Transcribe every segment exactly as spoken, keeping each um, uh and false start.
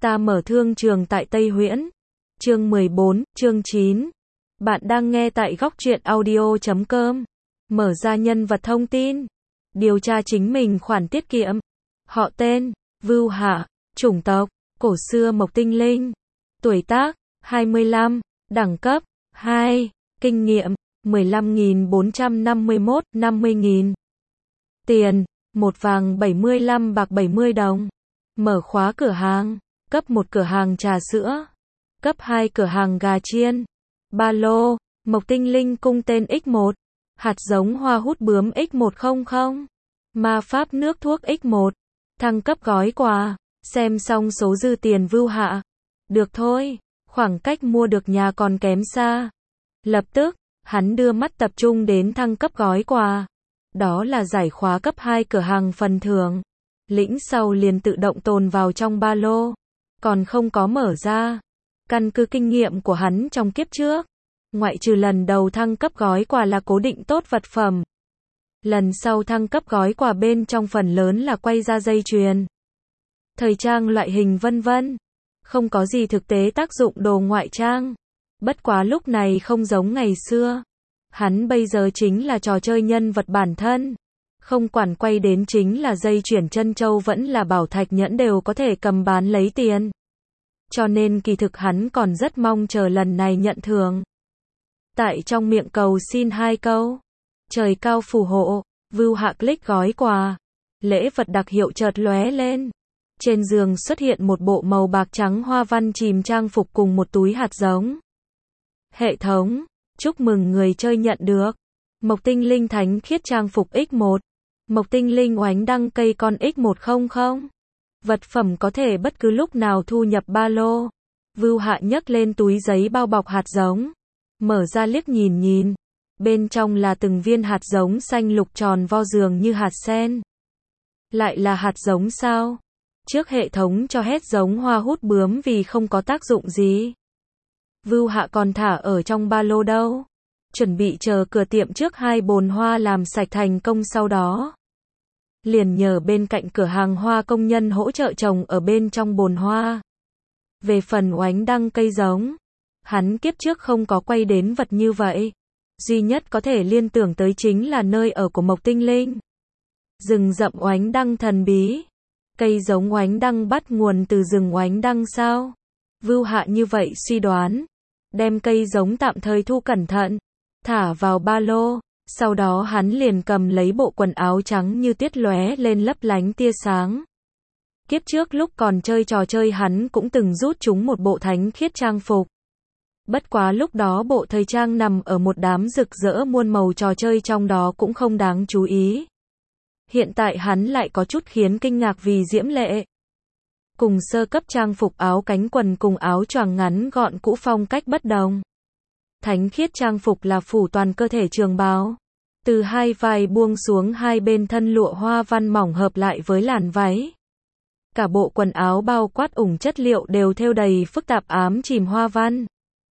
Ta mở thương trường tại Tây Huyễn. Chương mười bốn, chương chín. Bạn đang nghe tại góc truyện audio chấm com. Mở ra nhân vật thông tin. Điều tra chính mình khoản tiết kiệm. Họ tên, Vưu Hạ. Chủng tộc, cổ xưa Mộc Tinh Linh. Tuổi tác, hai mươi lăm. Đẳng cấp, hai. Kinh nghiệm, mười lăm nghìn bốn trăm năm mươi mốt, năm mươi nghìn. Tiền, một vàng bảy mươi lăm bạc bảy mươi đồng. Mở khóa cửa hàng. Cấp một cửa hàng trà sữa. Cấp hai cửa hàng gà chiên. Ba lô, Mộc Tinh Linh cung tên ích một. Hạt giống hoa hút bướm ích một trăm. Ma pháp nước thuốc ích một. Thăng cấp gói quà. Xem xong số dư tiền Vưu Hạ. Được thôi, khoảng cách mua được nhà còn kém xa. Lập tức, hắn đưa mắt tập trung đến thăng cấp gói quà. Đó là giải khóa cấp hai cửa hàng phần thưởng. Lĩnh sau liền tự động tồn vào trong ba lô. Còn không có mở ra. Căn cứ kinh nghiệm của hắn trong kiếp trước, ngoại trừ lần đầu thăng cấp gói quà là cố định tốt vật phẩm. Lần sau thăng cấp gói quà bên trong phần lớn là quay ra dây chuyền, thời trang loại hình vân vân. Không có gì thực tế tác dụng đồ ngoại trang. Bất quá lúc này không giống ngày xưa. Hắn bây giờ chính là trò chơi nhân vật bản thân. Không quản quay đến chính là dây chuyển chân châu vẫn là bảo thạch nhẫn đều có thể cầm bán lấy tiền. Cho nên kỳ thực hắn còn rất mong chờ lần này nhận thưởng. Tại trong miệng cầu xin hai câu. Trời cao phù hộ, Vưu Hạ click gói quà. Lễ vật đặc hiệu chợt lóe lên. Trên giường xuất hiện một bộ màu bạc trắng hoa văn chìm trang phục cùng một túi hạt giống. Hệ thống, chúc mừng người chơi nhận được Mộc Tinh Linh thánh khiết trang phục ích một. Mộc Tinh Linh oánh đăng cây con ích một trăm. Vật phẩm có thể bất cứ lúc nào thu nhập ba lô. Vưu Hạ nhấc lên túi giấy bao bọc hạt giống. Mở ra liếc nhìn nhìn. Bên trong là từng viên hạt giống xanh lục tròn vo dường như hạt sen. Lại là hạt giống sao? Trước hệ thống cho hết giống hoa hút bướm vì không có tác dụng gì. Vưu Hạ còn thả ở trong ba lô đâu. Chuẩn bị chờ cửa tiệm trước hai bồn hoa làm sạch thành công sau đó. Liền nhờ bên cạnh cửa hàng hoa công nhân hỗ trợ trồng ở bên trong bồn hoa. Về phần oánh đăng cây giống, hắn kiếp trước không có quay đến vật như vậy. Duy nhất có thể liên tưởng tới chính là nơi ở của Mộc Tinh Linh. Rừng rậm oánh đăng thần bí. Cây giống oánh đăng bắt nguồn từ rừng oánh đăng sao? Vưu Hạ như vậy suy đoán. Đem cây giống tạm thời thu cẩn thận. Thả vào ba lô. Sau đó hắn liền cầm lấy bộ quần áo trắng như tuyết lóe lên lấp lánh tia sáng. Kiếp trước lúc còn chơi trò chơi hắn cũng từng rút chúng một bộ thánh khiết trang phục. Bất quá lúc đó bộ thời trang nằm ở một đám rực rỡ muôn màu trò chơi trong đó cũng không đáng chú ý. Hiện tại hắn lại có chút khiến kinh ngạc vì diễm lệ. Cùng sơ cấp trang phục áo cánh quần cùng áo choàng ngắn gọn cũ phong cách bất đồng. Thánh khiết trang phục là phủ toàn cơ thể trường bào. Từ hai vai buông xuống hai bên thân lụa hoa văn mỏng hợp lại với làn váy. Cả bộ quần áo bao quát ủng chất liệu đều thêu đầy phức tạp ám chìm hoa văn.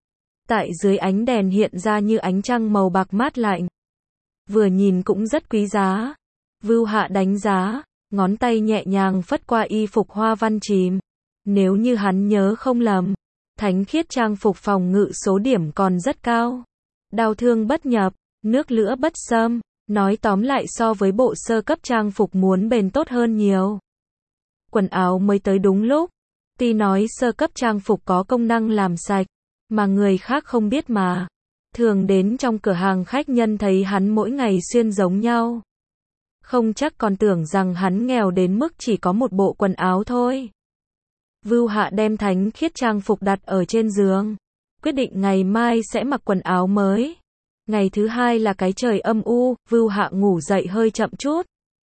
Tại dưới ánh đèn hiện ra như ánh trăng màu bạc mát lạnh. Vừa nhìn cũng rất quý giá. Vưu Hạ đánh giá, ngón tay nhẹ nhàng phất qua y phục hoa văn chìm. Nếu như hắn nhớ không lầm, thánh khiết trang phục phòng ngự số điểm còn rất cao. Đao thương bất nhập, nước lửa bất xâm, nói tóm lại so với bộ sơ cấp trang phục muốn bền tốt hơn nhiều. Quần áo mới tới đúng lúc. Tuy nói sơ cấp trang phục có công năng làm sạch, mà người khác không biết mà. Thường đến trong cửa hàng khách nhân thấy hắn mỗi ngày xuyên giống nhau. Không chắc còn tưởng rằng hắn nghèo đến mức chỉ có một bộ quần áo thôi. Vưu Hạ đem thánh khiết trang phục đặt ở trên giường. Quyết định ngày mai sẽ mặc quần áo mới. Ngày thứ hai là cái trời âm u, Vưu Hạ ngủ dậy hơi chậm chút.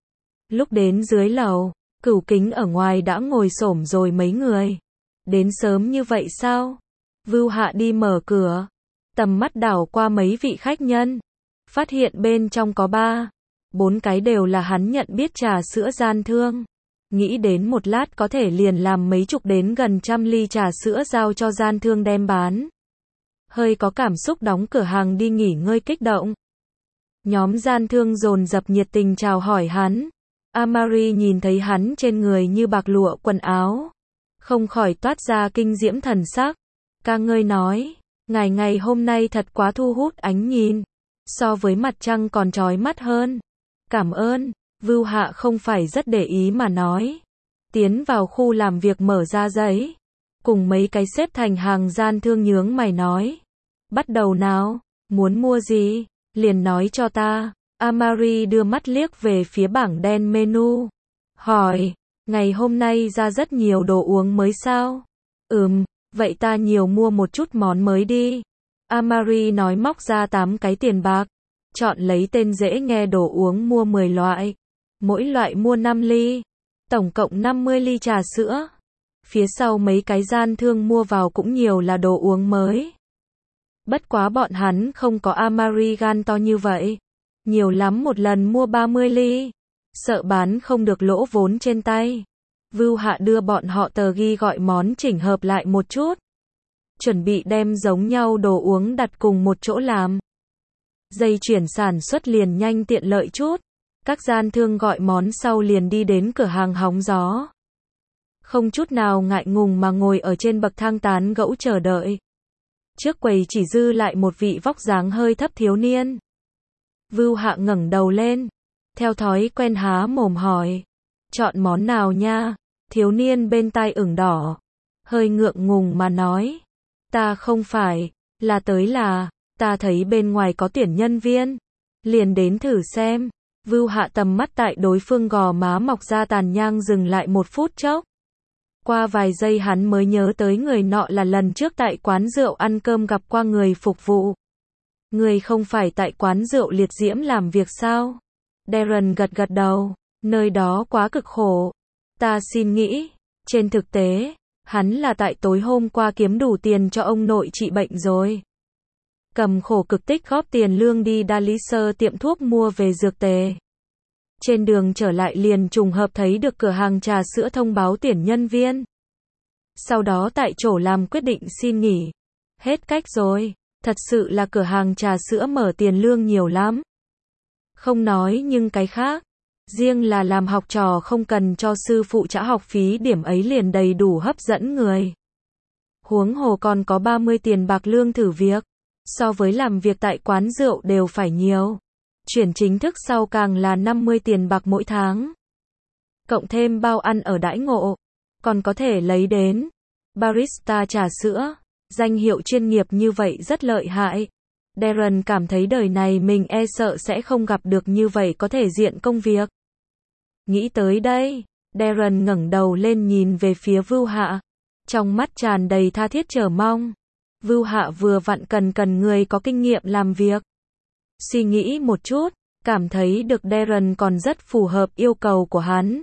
Lúc đến dưới lầu, Cửu Kính ở ngoài đã ngồi xổm rồi mấy người. Đến sớm như vậy sao? Vưu Hạ đi mở cửa. Tầm mắt đảo qua mấy vị khách nhân. Phát hiện bên trong có ba, bốn cái đều là hắn nhận biết trà sữa gian thương. Nghĩ đến một lát có thể liền làm mấy chục đến gần trăm ly trà sữa giao cho gian thương đem bán. Hơi có cảm xúc đóng cửa hàng đi nghỉ ngơi kích động. Nhóm gian thương dồn dập nhiệt tình chào hỏi hắn. Amari nhìn thấy hắn trên người như bạc lụa quần áo. không khỏi toát ra kinh diễm thần sắc. Ca ngơi nói, ngài ngày hôm nay thật quá thu hút ánh nhìn, so với mặt trăng còn chói mắt hơn. Cảm ơn, Vưu Hạ không phải rất để ý mà nói. Tiến vào khu làm việc mở ra giấy, cùng mấy cái xếp thành hàng gian thương nhướng mày nói. Bắt đầu nào, muốn mua gì, liền nói cho ta. Amari đưa mắt liếc về phía bảng đen menu. Hỏi, ngày hôm nay ra rất nhiều đồ uống mới sao? Ừm, vậy ta nhiều mua một chút món mới đi. Amari nói móc ra tám cái tiền bạc. Chọn lấy tên dễ nghe đồ uống mua mười loại. Mỗi loại mua năm ly. Tổng cộng năm mươi ly trà sữa. Phía sau mấy cái gian thương mua vào cũng nhiều là đồ uống mới. Bất quá bọn hắn không có Amari gan to như vậy. Nhiều lắm một lần mua ba mươi ly. Sợ bán không được lỗ vốn trên tay. Vưu Hạ đưa bọn họ tờ ghi gọi món chỉnh hợp lại một chút. Chuẩn bị đem giống nhau đồ uống đặt cùng một chỗ làm. Dây chuyển sản xuất liền nhanh tiện lợi chút. Các gian thương gọi món sau liền đi đến cửa hàng hóng gió. Không chút nào ngại ngùng mà ngồi ở trên bậc thang tán gẫu chờ đợi. Trước quầy chỉ dư lại một vị vóc dáng hơi thấp thiếu niên. Vưu Hạ ngẩng đầu lên. Theo thói quen há mồm hỏi. Chọn món nào nha? Thiếu niên bên tai ửng đỏ. Hơi ngượng ngùng mà nói. Ta không phải, là tới là, ta thấy bên ngoài có tuyển nhân viên. Liền đến thử xem. Vưu Hạ tầm mắt tại đối phương gò má mọc ra tàn nhang dừng lại một phút chốc. Qua vài giây hắn mới nhớ tới người nọ là lần trước tại quán rượu ăn cơm gặp qua người phục vụ. Người không phải tại quán rượu liệt diễm làm việc sao? Darren gật gật đầu, nơi đó quá cực khổ. Ta xin nghĩ, trên thực tế, hắn là tại tối hôm qua kiếm đủ tiền cho ông nội trị bệnh rồi. Cầm khổ cực tích góp tiền lương đi Dalisser tiệm thuốc mua về dược tề. Trên đường trở lại liền trùng hợp thấy được cửa hàng trà sữa thông báo tuyển nhân viên. Sau đó tại chỗ làm quyết định xin nghỉ. Hết cách rồi, thật sự là cửa hàng trà sữa mở tiền lương nhiều lắm. Không nói nhưng cái khác, riêng là làm học trò không cần cho sư phụ trả học phí điểm ấy liền đầy đủ hấp dẫn người. Huống hồ còn có ba mươi tiền bạc lương thử việc, so với làm việc tại quán rượu đều phải nhiều. Chuyển chính thức sau càng là năm mươi tiền bạc mỗi tháng. Cộng thêm bao ăn ở đãi ngộ, còn có thể lấy đến barista trà sữa, danh hiệu chuyên nghiệp như vậy rất lợi hại. Darren cảm thấy đời này mình e sợ sẽ không gặp được như vậy có thể diện công việc. Nghĩ tới đây, Darren ngẩng đầu lên nhìn về phía Vưu Hạ, trong mắt tràn đầy tha thiết chờ mong. Vưu Hạ vừa vặn cần cần người có kinh nghiệm làm việc. Suy nghĩ một chút, cảm thấy được Darren còn rất phù hợp yêu cầu của hắn.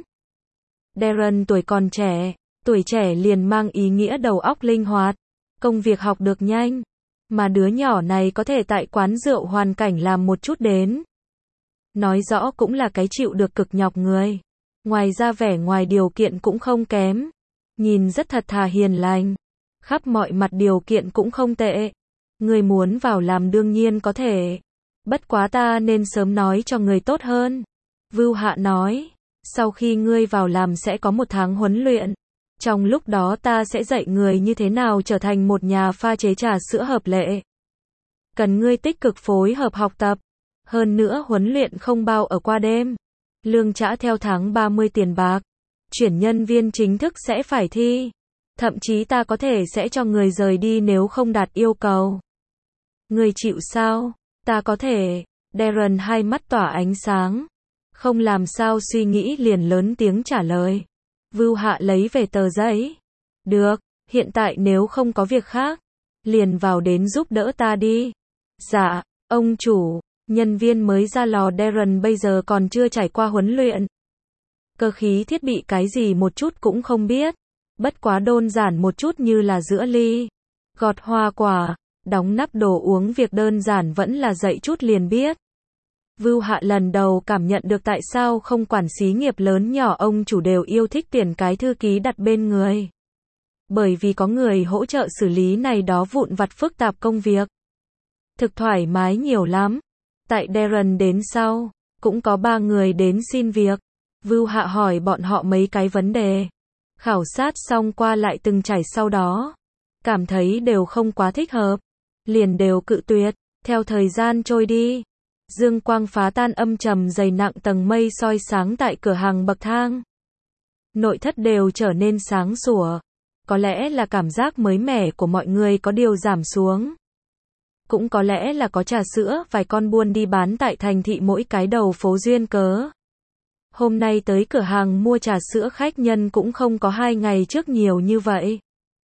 Darren tuổi còn trẻ, tuổi trẻ liền mang ý nghĩa đầu óc linh hoạt, công việc học được nhanh, mà đứa nhỏ này có thể tại quán rượu hoàn cảnh làm một chút đến. Nói rõ cũng là cái chịu được cực nhọc người. Ngoài ra vẻ ngoài điều kiện cũng không kém, nhìn rất thật thà hiền lành, khắp mọi mặt điều kiện cũng không tệ. Người muốn vào làm đương nhiên có thể. Bất quá ta nên sớm nói cho người tốt hơn. Vưu Hạ nói, sau khi ngươi vào làm sẽ có một tháng huấn luyện. Trong lúc đó ta sẽ dạy người như thế nào trở thành một nhà pha chế trà sữa hợp lệ. Cần ngươi tích cực phối hợp học tập. Hơn nữa huấn luyện không bao ở qua đêm. Lương trả theo tháng ba mươi tiền bạc. Chuyển nhân viên chính thức sẽ phải thi. Thậm chí ta có thể sẽ cho người rời đi nếu không đạt yêu cầu. Người chịu sao? Ta có thể. Darren hai mắt tỏa ánh sáng. Không làm sao suy nghĩ liền lớn tiếng trả lời. Vưu Hạ lấy về tờ giấy. Được, hiện tại nếu không có việc khác, liền vào đến giúp đỡ ta đi. Dạ, ông chủ, nhân viên mới ra lò Darren bây giờ còn chưa trải qua huấn luyện. Cơ khí thiết bị cái gì một chút cũng không biết. Bất quá đơn giản một chút như là giữa ly, gọt hoa quả, đóng nắp đồ uống việc đơn giản vẫn là dạy chút liền biết. Vưu Hạ lần đầu cảm nhận được tại sao không quản xí nghiệp lớn nhỏ ông chủ đều yêu thích tiền cái thư ký đặt bên người. Bởi vì có người hỗ trợ xử lý này đó vụn vặt phức tạp công việc. Thực thoải mái nhiều lắm. Tại Darren đến sau, cũng có ba người đến xin việc. Vưu Hạ hỏi bọn họ mấy cái vấn đề. Khảo sát xong qua lại từng trải sau đó, cảm thấy đều không quá thích hợp, liền đều cự tuyệt. Theo thời gian trôi đi, dương quang phá tan âm trầm dày nặng tầng mây soi sáng tại cửa hàng bậc thang. Nội thất đều trở nên sáng sủa. Có lẽ là cảm giác mới mẻ của mọi người có điều giảm xuống. Cũng có lẽ là có trà sữa vài con buôn đi bán tại thành thị mỗi cái đầu phố duyên cớ. Hôm nay tới cửa hàng mua trà sữa khách nhân cũng không có hai ngày trước nhiều như vậy.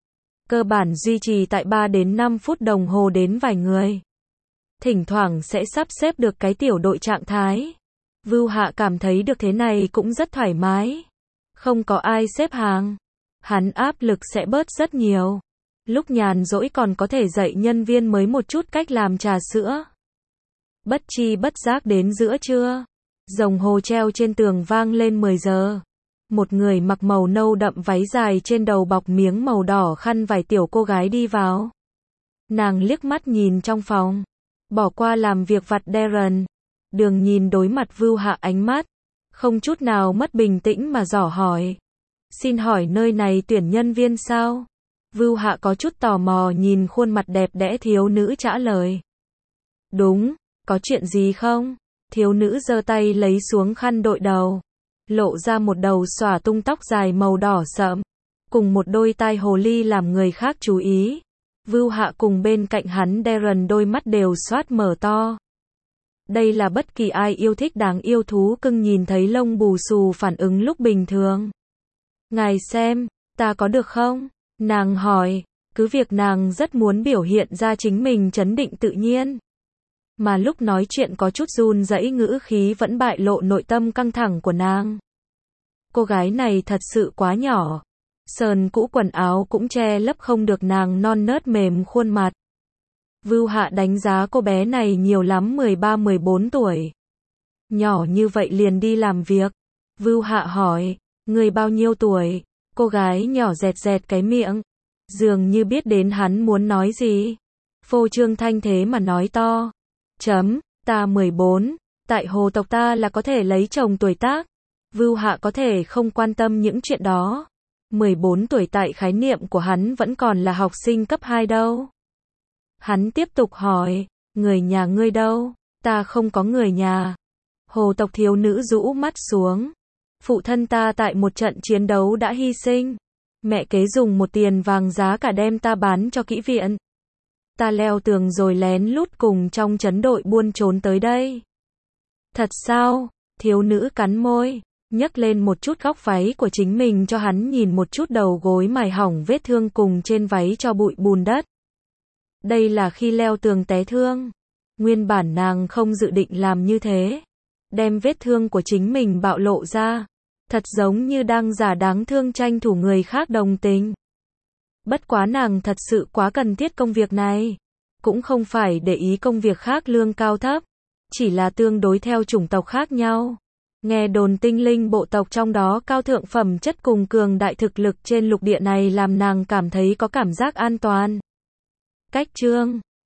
Cơ bản duy trì tại ba đến năm phút đồng hồ đến vài người. Thỉnh thoảng sẽ sắp xếp được cái tiểu đội trạng thái. Vưu Hạ cảm thấy được thế này cũng rất thoải mái. Không có ai xếp hàng. Hắn áp lực sẽ bớt rất nhiều. Lúc nhàn rỗi còn có thể dạy nhân viên mới một chút cách làm trà sữa. Bất chi bất giác đến giữa trưa. Đồng hồ treo trên tường vang lên mười giờ. Một người mặc màu nâu đậm váy dài trên đầu bọc miếng màu đỏ khăn vải tiểu cô gái đi vào. Nàng liếc mắt nhìn trong phòng. Bỏ qua làm việc vặt Darren. Đường nhìn đối mặt Vưu Hạ ánh mắt. Không chút nào mất bình tĩnh mà dò hỏi. Xin hỏi nơi này tuyển nhân viên sao? Vưu Hạ có chút tò mò nhìn khuôn mặt đẹp đẽ thiếu nữ trả lời. Đúng, có chuyện gì không? Thiếu nữ giơ tay lấy xuống khăn đội đầu. Lộ ra một đầu xõa tung tóc dài màu đỏ sậm. Cùng một đôi tai hồ ly làm người khác chú ý. Vưu Hạ cùng bên cạnh hắn Darren đôi mắt đều xoát mở to. Đây là bất kỳ ai yêu thích đáng yêu thú cưng nhìn thấy lông bù xù phản ứng lúc bình thường. Ngài xem, ta có được không? Nàng hỏi, cứ việc nàng rất muốn biểu hiện ra chính mình trấn định tự nhiên. Mà lúc nói chuyện có chút run rẩy ngữ khí vẫn bại lộ nội tâm căng thẳng của nàng. Cô gái này thật sự quá nhỏ. Sờn cũ quần áo cũng che lấp không được nàng non nớt mềm khuôn mặt. Vưu Hạ đánh giá cô bé này nhiều lắm mười ba mười bốn tuổi. Nhỏ như vậy liền đi làm việc. Vưu Hạ hỏi, người bao nhiêu tuổi? Cô gái nhỏ dẹt dẹt cái miệng. Dường như biết đến hắn muốn nói gì. Phô trương thanh thế mà nói to. Chấm, ta mười bốn. Tại hồ tộc ta là có thể lấy chồng tuổi tác. Vưu Hạ có thể không quan tâm những chuyện đó. mười bốn tuổi tại khái niệm của hắn vẫn còn là học sinh cấp hai đâu. Hắn tiếp tục hỏi, người nhà ngươi đâu? Ta không có người nhà. Hồ tộc thiếu nữ rũ mắt xuống. Phụ thân ta tại một trận chiến đấu đã hy sinh. Mẹ kế dùng một tiền vàng giá cả đem ta bán cho kỹ viện. Ta leo tường rồi lén lút cùng trong trấn đội buôn trốn tới đây. Thật sao? Thiếu nữ cắn môi, nhấc lên một chút góc váy của chính mình cho hắn nhìn một chút đầu gối mài hỏng vết thương cùng trên váy cho bụi bùn đất. Đây là khi leo tường té thương. Nguyên bản nàng không dự định làm như thế. Đem vết thương của chính mình bạo lộ ra. Thật giống như đang giả đáng thương tranh thủ người khác đồng tình. Bất quá nàng thật sự quá cần thiết công việc này. Cũng không phải để ý công việc khác lương cao thấp. Chỉ là tương đối theo chủng tộc khác nhau. Nghe đồn tinh linh bộ tộc trong đó cao thượng phẩm chất cùng cường đại thực lực trên lục địa này làm nàng cảm thấy có cảm giác an toàn. Cách chương